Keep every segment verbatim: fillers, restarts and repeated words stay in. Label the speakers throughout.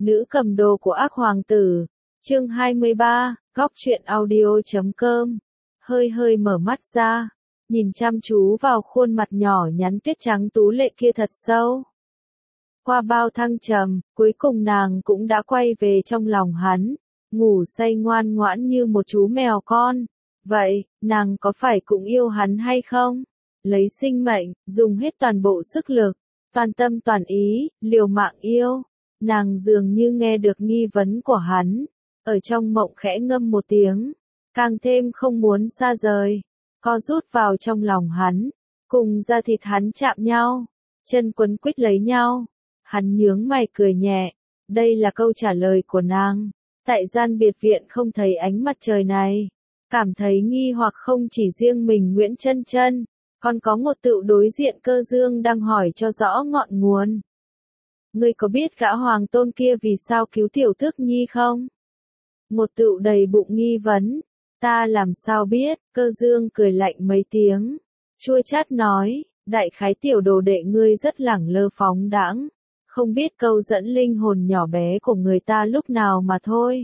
Speaker 1: Nữ cầm đồ của ác hoàng tử. Chương hai mươi ba, góc truyện audio.com. Hơi hơi mở mắt ra, nhìn chăm chú vào khuôn mặt nhỏ nhắn tuyết trắng tú lệ kia thật sâu. Qua bao thăng trầm, cuối cùng nàng cũng đã quay về trong lòng hắn, ngủ say ngoan ngoãn như một chú mèo con. Vậy, nàng có phải cũng yêu hắn hay không? Lấy sinh mệnh, dùng hết toàn bộ sức lực, toàn tâm toàn ý, liều mạng yêu. Nàng dường như nghe được nghi vấn của hắn, ở trong mộng khẽ ngâm một tiếng, càng thêm không muốn xa rời, co rút vào trong lòng hắn, cùng da thịt hắn chạm nhau, chân quấn quýt lấy nhau. Hắn nhướng mày cười nhẹ, đây là câu trả lời của nàng. Tại gian biệt viện không thấy ánh mặt trời này, cảm thấy nghi hoặc không chỉ riêng mình Nguyễn Chân Chân, còn có một Tựu đối diện Cơ Dương đang hỏi cho rõ ngọn nguồn. Ngươi có biết gã hoàng tôn kia vì sao cứu tiểu Tước Nhi không? Một Tựu đầy bụng nghi vấn. Ta làm sao biết? Cơ Dương cười lạnh mấy tiếng, chua chát nói, đại khái tiểu đồ đệ ngươi rất lẳng lơ phóng đãng, không biết câu dẫn linh hồn nhỏ bé của người ta lúc nào mà thôi.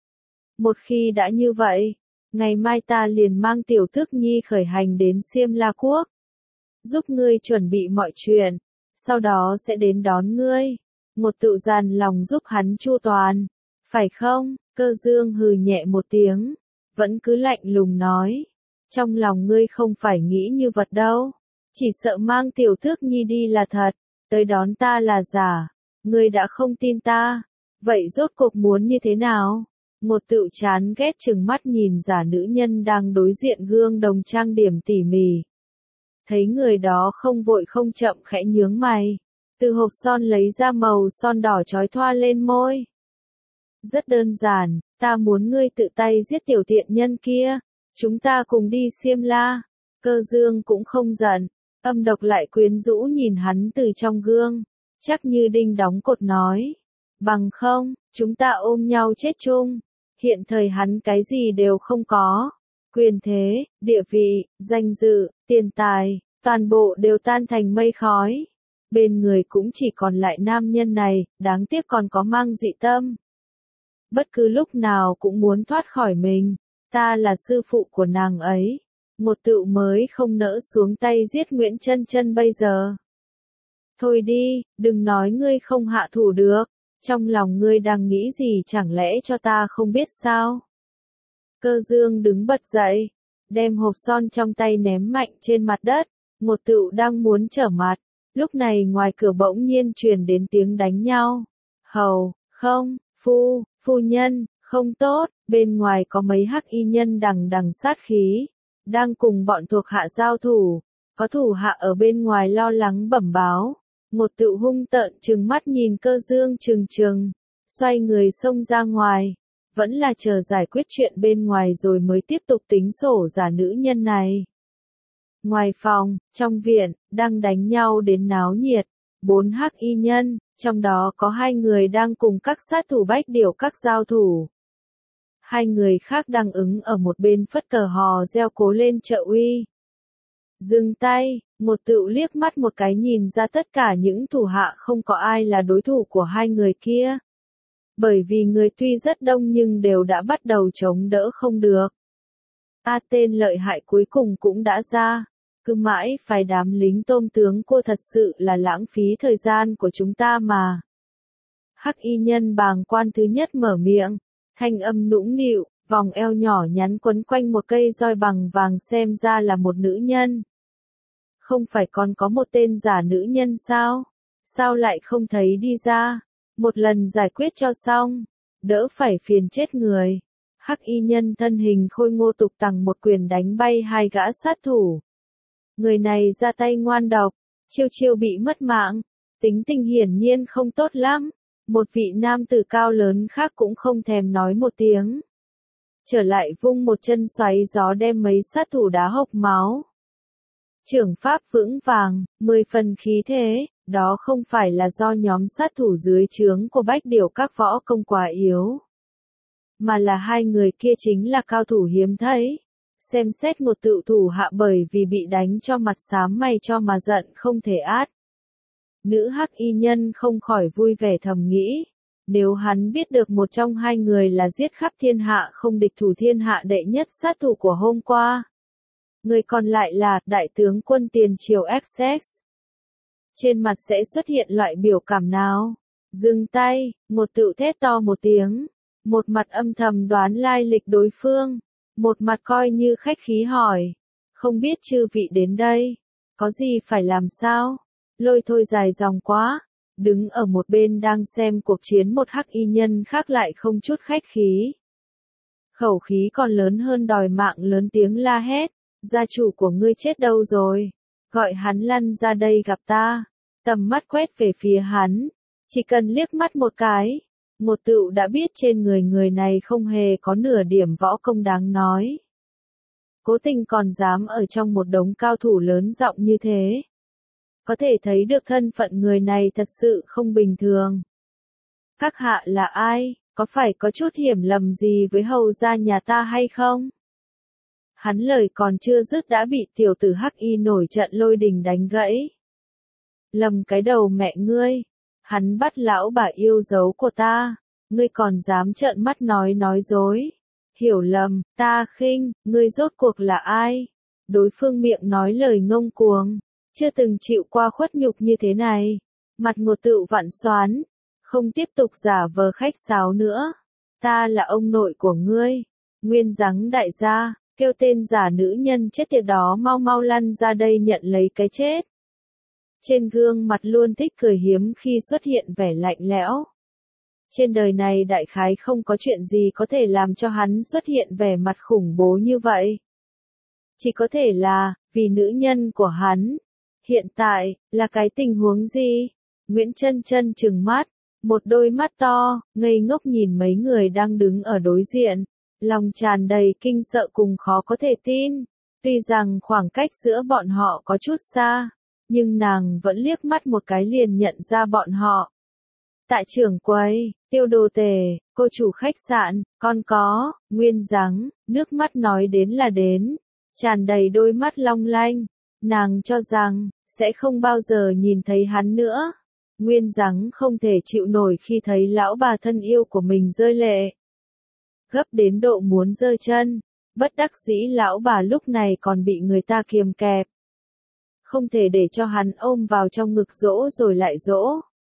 Speaker 1: Một khi đã như vậy, ngày mai ta liền mang tiểu Tước Nhi khởi hành đến Xiêm La Quốc, giúp ngươi chuẩn bị mọi chuyện, sau đó sẽ đến đón ngươi. Một Tựu dàn lòng giúp hắn chu toàn, phải không? Cơ Dương hừ nhẹ một tiếng, vẫn cứ lạnh lùng nói, trong lòng ngươi không phải nghĩ như vật đâu, chỉ sợ mang tiểu Tước Nhi đi là thật, tới đón ta là giả. Ngươi đã không tin ta, vậy rốt cuộc muốn như thế nào? Một Tựu chán ghét chừng mắt nhìn giả nữ nhân đang đối diện gương đồng trang điểm tỉ mỉ. Thấy người đó không vội không chậm khẽ nhướng mày, từ hộp son lấy ra màu son đỏ chói thoa lên môi. Rất đơn giản, ta muốn ngươi tự tay giết tiểu tiện nhân kia, chúng ta cùng đi Xiêm La. Cơ Dương cũng không giận, âm độc lại quyến rũ nhìn hắn từ trong gương, chắc như đinh đóng cột nói, bằng không, chúng ta ôm nhau chết chung. Hiện thời hắn cái gì đều không có, quyền thế, địa vị, danh dự, tiền tài, toàn bộ đều tan thành mây khói. Bên người cũng chỉ còn lại nam nhân này, đáng tiếc còn có mang dị tâm. Bất cứ lúc nào cũng muốn thoát khỏi mình, ta là sư phụ của nàng ấy. Một Tựu mới không nỡ xuống tay giết Nguyễn Chân Chân bây giờ. Thôi đi, đừng nói ngươi không hạ thủ được, trong lòng ngươi đang nghĩ gì chẳng lẽ cho ta không biết sao? Cơ Dương đứng bật dậy, đem hộp son trong tay ném mạnh trên mặt đất. Một Tựu đang muốn trở mặt, lúc này ngoài cửa bỗng nhiên truyền đến tiếng đánh nhau. Hầu, không, phu, phu nhân, không tốt. Bên ngoài có mấy hắc y nhân đằng đằng sát khí, đang cùng bọn thuộc hạ giao thủ. Có thủ hạ ở bên ngoài lo lắng bẩm báo. Một Tựu hung tợn trừng mắt nhìn Cơ Dương trừng trừng, xoay người xông ra ngoài, vẫn là chờ giải quyết chuyện bên ngoài rồi mới tiếp tục tính sổ giả nữ nhân này. Ngoài phòng, trong viện, đang đánh nhau đến náo nhiệt, bốn hắc y nhân, trong đó có hai người đang cùng các sát thủ Bách Điểu Các giao thủ. Hai người khác đang ứng ở một bên phất cờ hò reo cố lên trợ uy. Dừng tay, một Tựu liếc mắt một cái nhìn ra tất cả những thủ hạ không có ai là đối thủ của hai người kia. Bởi vì người tuy rất đông nhưng đều đã bắt đầu chống đỡ không được. A tên lợi hại cuối cùng cũng đã ra. Cứ mãi phải đám lính tôm tướng cô thật sự là lãng phí thời gian của chúng ta mà. Hắc y nhân bàng quan thứ nhất mở miệng, thanh âm nũng nịu, vòng eo nhỏ nhắn quấn quanh một cây roi bằng vàng xem ra là một nữ nhân. Không phải còn có một tên giả nữ nhân sao? Sao lại không thấy đi ra? Một lần giải quyết cho xong, đỡ phải phiền chết người. Hắc y nhân thân hình khôi ngô tục tằng một quyền đánh bay hai gã sát thủ. Người này ra tay ngoan độc, chiêu chiêu bị mất mạng, tính tình hiển nhiên không tốt lắm. Một vị nam tử cao lớn khác cũng không thèm nói một tiếng, trở lại vung một chân xoáy gió đem mấy sát thủ đá hộc máu. Trưởng pháp vững vàng, mười phần khí thế, đó không phải là do nhóm sát thủ dưới trướng của Bách Điểu Các võ công quá yếu, mà là hai người kia chính là cao thủ hiếm thấy. Xem xét một Tựu thủ hạ bởi vì bị đánh cho mặt xám mày cho mà giận không thể át. Nữ hắc y nhân không khỏi vui vẻ thầm nghĩ, Nếu hắn biết được một trong hai người là giết khắp thiên hạ không địch thủ thiên hạ đệ nhất sát thủ của hôm qua. Người còn lại là đại tướng quân tiền triều Essex. Trên mặt sẽ xuất hiện loại biểu cảm nào? Dừng tay, một tự thét to một tiếng. Một mặt âm thầm đoán lai lịch đối phương. Một mặt coi như khách khí hỏi. Không biết chư vị đến đây. Có gì phải làm sao? Lôi thôi dài dòng quá. Đứng ở một bên đang xem cuộc chiến một hắc y nhân khác lại không chút khách khí. Khẩu khí còn lớn hơn đòi mạng lớn tiếng la hét. Gia chủ của ngươi chết đâu rồi? Gọi hắn lăn ra đây gặp ta. Tầm mắt quét về phía hắn. Chỉ cần liếc mắt một cái. Một tựu đã biết trên người người này không hề có nửa điểm võ công đáng nói. Cố Tình còn dám ở trong một đống cao thủ lớn giọng như thế. Có thể thấy được thân phận người này thật sự không bình thường. Các hạ là ai? Có phải có chút hiểu lầm gì với hầu gia nhà ta hay không? Hắn lời còn chưa dứt đã bị tiểu tử hắc y nổi trận lôi đình đánh gãy. Lầm cái đầu mẹ ngươi. Hắn bắt lão bà yêu dấu của ta. Ngươi còn dám trợn mắt nói nói dối. Hiểu lầm, ta khinh, ngươi rốt cuộc là ai? Đối phương miệng nói lời ngông cuồng. Chưa từng chịu qua khuất nhục như thế này. Mặt ngột tựu vặn xoán. Không tiếp tục giả vờ khách sáo nữa. Ta là ông nội của ngươi. Nguyên Giáng đại gia. Kêu tên giả nữ nhân chết tiệt đó mau mau lăn ra đây nhận lấy cái chết. Trên gương mặt luôn thích cười hiếm khi xuất hiện vẻ lạnh lẽo. Trên đời này đại khái không có chuyện gì có thể làm cho hắn xuất hiện vẻ mặt khủng bố như vậy. Chỉ có thể là, vì nữ nhân của hắn. Hiện tại, là cái tình huống gì? Nguyễn Chân Chân trừng mắt, một đôi mắt to, ngây ngốc nhìn mấy người đang đứng ở đối diện. Lòng tràn đầy kinh sợ cùng khó có thể tin. Tuy rằng khoảng cách giữa bọn họ có chút xa, nhưng nàng vẫn liếc mắt một cái liền nhận ra bọn họ. Tại trưởng quầy, Tiêu Đồ Tề, cô chủ khách sạn, còn có, Nguyên Giáng, nước mắt nói đến là đến, tràn đầy đôi mắt long lanh. Nàng cho rằng, sẽ không bao giờ nhìn thấy hắn nữa. Nguyên Giáng không thể chịu nổi khi thấy lão bà thân yêu của mình rơi lệ. Gấp đến độ muốn giơ chân, bất đắc dĩ lão bà lúc này còn bị người ta kiềm kẹp. Không thể để cho hắn ôm vào trong ngực dỗ rồi lại dỗ.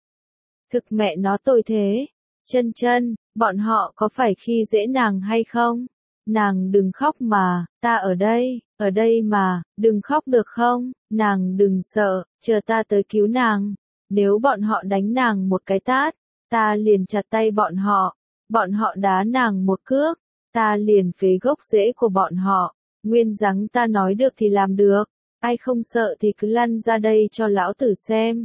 Speaker 1: Thực mẹ nó tồi thế. Chân Chân, bọn họ có phải khi dễ nàng hay không? Nàng đừng khóc mà, ta ở đây, ở đây mà, đừng khóc được không? Nàng đừng sợ, chờ ta tới cứu nàng. Nếu bọn họ đánh nàng một cái tát, ta liền chặt tay bọn họ. Bọn họ đá nàng một cước, ta liền phế gốc rễ của bọn họ. Nguyên Giáng ta nói được thì làm được, ai không sợ thì cứ lăn ra đây cho lão tử xem.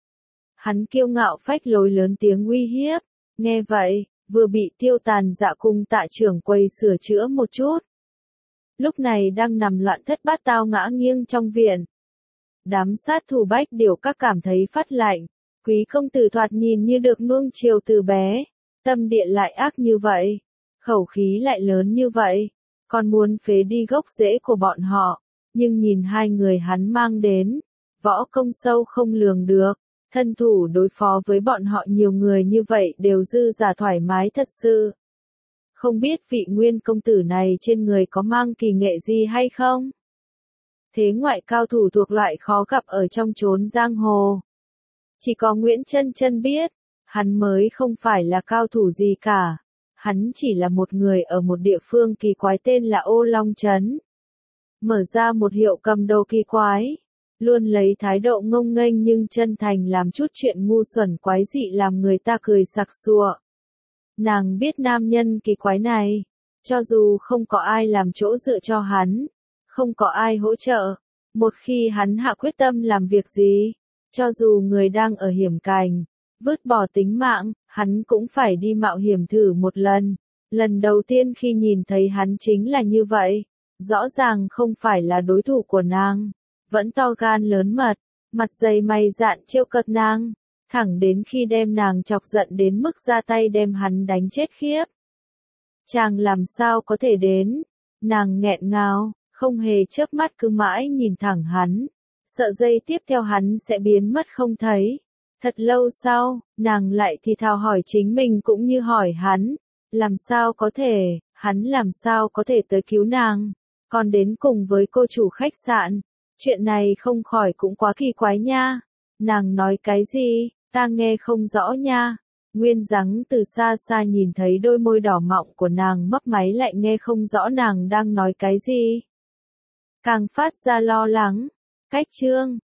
Speaker 1: Hắn kiêu ngạo phách lối lớn tiếng uy hiếp, nghe vậy, vừa bị Tiêu Tàn Dạ cùng Tạ trưởng quầy sửa chữa một chút. Lúc này đang nằm loạn thất bát tao ngã nghiêng trong viện. Đám sát thủ Bách Điểu các cảm thấy phát lạnh, quý công tử thoạt nhìn như được nuông chiều từ bé. Tâm địa lại ác như vậy, khẩu khí lại lớn như vậy, còn muốn phế đi gốc rễ của bọn họ, nhưng nhìn hai người hắn mang đến, võ công sâu không lường được, thân thủ đối phó với bọn họ nhiều người như vậy đều dư giả thoải mái thật sự. Không biết vị Nguyên công tử này trên người có mang kỳ nghệ gì hay không? Thế ngoại cao thủ thuộc loại khó gặp ở trong chốn giang hồ. Chỉ có Nguyễn Chân Chân biết. Hắn mới không phải là cao thủ gì cả. Hắn chỉ là một người ở một địa phương kỳ quái tên là Ô Long Trấn. Mở ra một hiệu cầm đồ kỳ quái. Luôn lấy thái độ ngông nghênh nhưng chân thành làm chút chuyện ngu xuẩn quái dị làm người ta cười sặc sụa. Nàng biết nam nhân kỳ quái này. Cho dù không có ai làm chỗ dựa cho hắn. Không có ai hỗ trợ. Một khi hắn hạ quyết tâm làm việc gì. Cho dù người đang ở hiểm cảnh. Vứt bỏ tính mạng, hắn cũng phải đi mạo hiểm thử một lần. Lần đầu tiên khi nhìn thấy hắn chính là như vậy. Rõ ràng không phải là đối thủ của nàng. Vẫn to gan lớn mật, mặt dày mày dạn trêu cợt nàng. Thẳng đến khi đem nàng chọc giận đến mức ra tay đem hắn đánh chết khiếp. Chàng làm sao có thể đến? Nàng nghẹn ngào, không hề chớp mắt cứ mãi nhìn thẳng hắn. Sợ giây tiếp theo hắn sẽ biến mất không thấy. Thật lâu sau, nàng lại thì thào hỏi chính mình cũng như hỏi hắn, làm sao có thể, hắn làm sao có thể tới cứu nàng, còn đến cùng với cô chủ khách sạn, chuyện này không khỏi cũng quá kỳ quái nha, nàng nói cái gì, ta nghe không rõ nha. Nguyên Giáng từ xa xa nhìn thấy đôi môi đỏ mọng của nàng mấp máy lại nghe không rõ nàng đang nói cái gì. Càng phát ra lo lắng. Cách chương